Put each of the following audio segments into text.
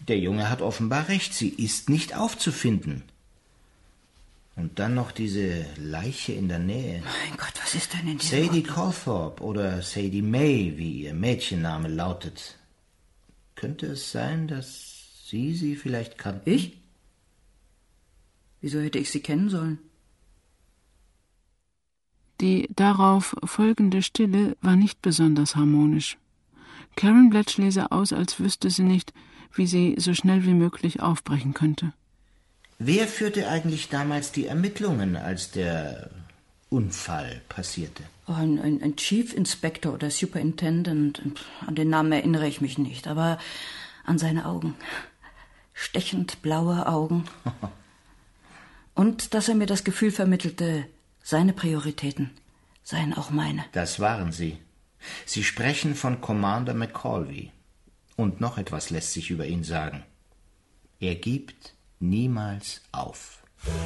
Der Junge hat offenbar recht, sie ist nicht aufzufinden. Und dann noch diese Leiche in der Nähe. Mein Gott, was ist denn in diesem Sadie Calthorpe oder Sadie May, wie ihr Mädchenname lautet. Könnte es sein, dass Sie vielleicht kannten? Ich? Wieso hätte ich sie kennen sollen? Die darauf folgende Stille war nicht besonders harmonisch. Karen Bletchley sah aus, als wüsste sie nicht, wie sie so schnell wie möglich aufbrechen könnte. Wer führte eigentlich damals die Ermittlungen, als der Unfall passierte? Oh, ein Chief Inspector oder Superintendent. An den Namen erinnere ich mich nicht, aber an seine Augen. Stechend blaue Augen. Und dass er mir das Gefühl vermittelte, seine Prioritäten seien auch meine. Das waren sie. Sie sprechen von Commander McCalvey. Und noch etwas lässt sich über ihn sagen. Er gibt niemals auf.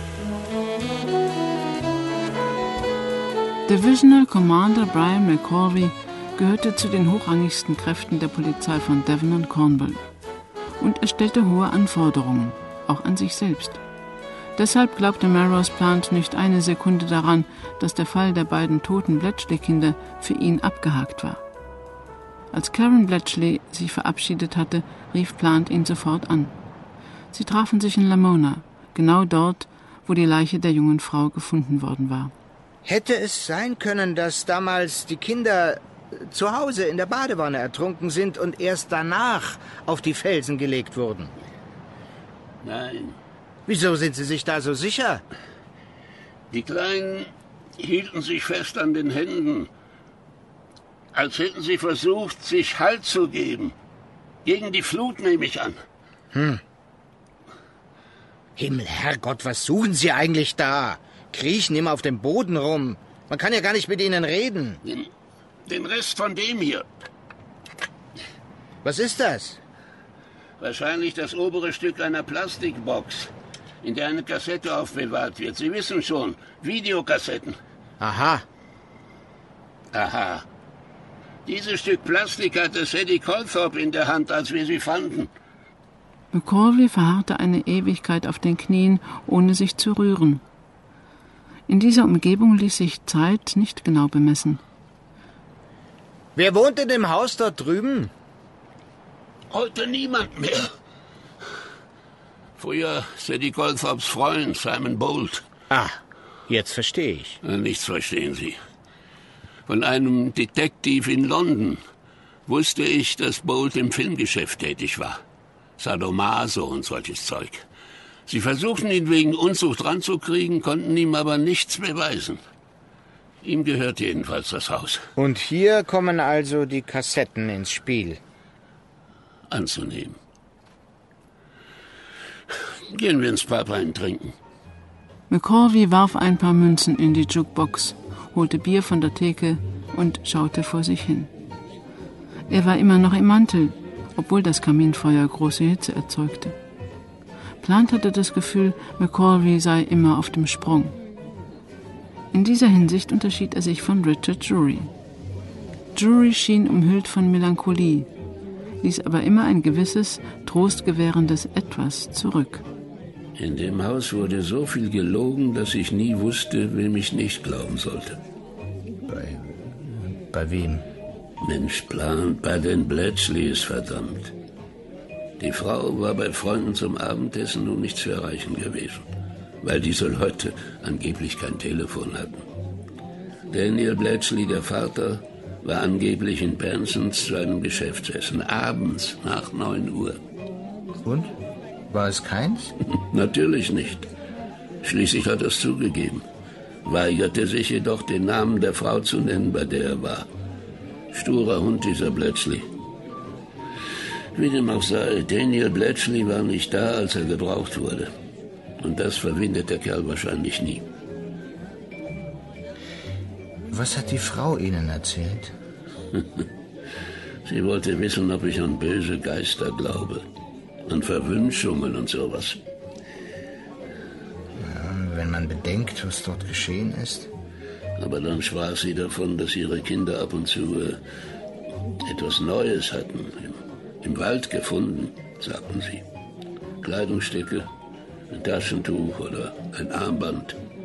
Divisional Commander Brian McCalvey gehörte zu den hochrangigsten Kräften der Polizei von Devon und Cornwall. Und er stellte hohe Anforderungen, auch an sich selbst. Deshalb glaubte Melrose Plant nicht eine Sekunde daran, dass der Fall der beiden toten Bletchley-Kinder für ihn abgehakt war. Als Karen Bletchley sich verabschiedet hatte, rief Plant ihn sofort an. Sie trafen sich in Lamona, genau dort, wo die Leiche der jungen Frau gefunden worden war. Hätte es sein können, dass damals die Kinder zu Hause in der Badewanne ertrunken sind und erst danach auf die Felsen gelegt wurden? Nein. Wieso sind Sie sich da so sicher? Die Kleinen hielten sich fest an den Händen, als hätten sie versucht, sich Halt zu geben. Gegen die Flut, nehme ich an. Himmel, Herrgott, was suchen Sie eigentlich da? Kriechen immer auf dem Boden rum. Man kann ja gar nicht mit Ihnen reden. Den Rest von dem hier. Was ist das? Wahrscheinlich das obere Stück einer Plastikbox, in der eine Kassette aufbewahrt wird. Sie wissen schon, Videokassetten. Aha. Aha. Dieses Stück Plastik hatte Sadie Calthorpe in der Hand, als wir sie fanden. McCalvey verharrte eine Ewigkeit auf den Knien, ohne sich zu rühren. In dieser Umgebung ließ sich Zeit nicht genau bemessen. Wer wohnt in dem Haus dort drüben? Heute niemand mehr. Früher Sadie Calthorpes Freund, Simon Bolt. Ah, jetzt verstehe ich. Nichts verstehen Sie. Von einem Detektiv in London wusste ich, dass Bolt im Filmgeschäft tätig war. Sadomaso und solches Zeug. Sie versuchten, ihn wegen Unzucht ranzukriegen, konnten ihm aber nichts beweisen. Ihm gehört jedenfalls das Haus. Und hier kommen also die Kassetten ins Spiel. Anzunehmen. Gehen wir ins Pub ein trinken. McCalvey warf ein paar Münzen in die Jukebox, holte Bier von der Theke und schaute vor sich hin. Er war immer noch im Mantel, obwohl das Kaminfeuer große Hitze erzeugte. Plant hatte das Gefühl, McCalvey sei immer auf dem Sprung. In dieser Hinsicht unterschied er sich von Richard Drury. Drury schien umhüllt von Melancholie, ließ aber immer ein gewisses, trostgewährendes Etwas zurück. In dem Haus wurde so viel gelogen, dass ich nie wusste, wem ich nicht glauben sollte. Bei wem? Mensch, Plant, bei den Bletchleys, verdammt. Die Frau war bei Freunden zum Abendessen und nicht zu erreichen gewesen, weil diese Leute angeblich kein Telefon hatten. Daniel Bletchley, der Vater, war angeblich in Bensons zu einem Geschäftsessen, abends nach 9 Uhr. Und? War es keins? Natürlich nicht. Schließlich hat er es zugegeben. Weigerte sich jedoch, den Namen der Frau zu nennen, bei der er war. Sturer Hund, dieser Bletchley. Wie dem auch sei, Daniel Bletchley war nicht da, als er gebraucht wurde. Und das verwindet der Kerl wahrscheinlich nie. Was hat die Frau Ihnen erzählt? Sie wollte wissen, ob ich an böse Geister glaube. An Verwünschungen und sowas. Ja, wenn man bedenkt, was dort geschehen ist. Aber dann sprach sie davon, dass ihre Kinder ab und zu etwas Neues hatten. Im Wald gefunden. sagten sie. Kleidungsstücke, ein Taschentuch oder ein Armband.